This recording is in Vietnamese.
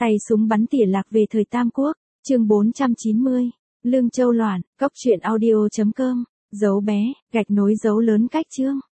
Tay súng bắn tỉa lạc về thời Tam Quốc, chương 490. Lương Châu loạn, cốc truyện audio.com, dấu bé, gạch nối dấu lớn cách chương.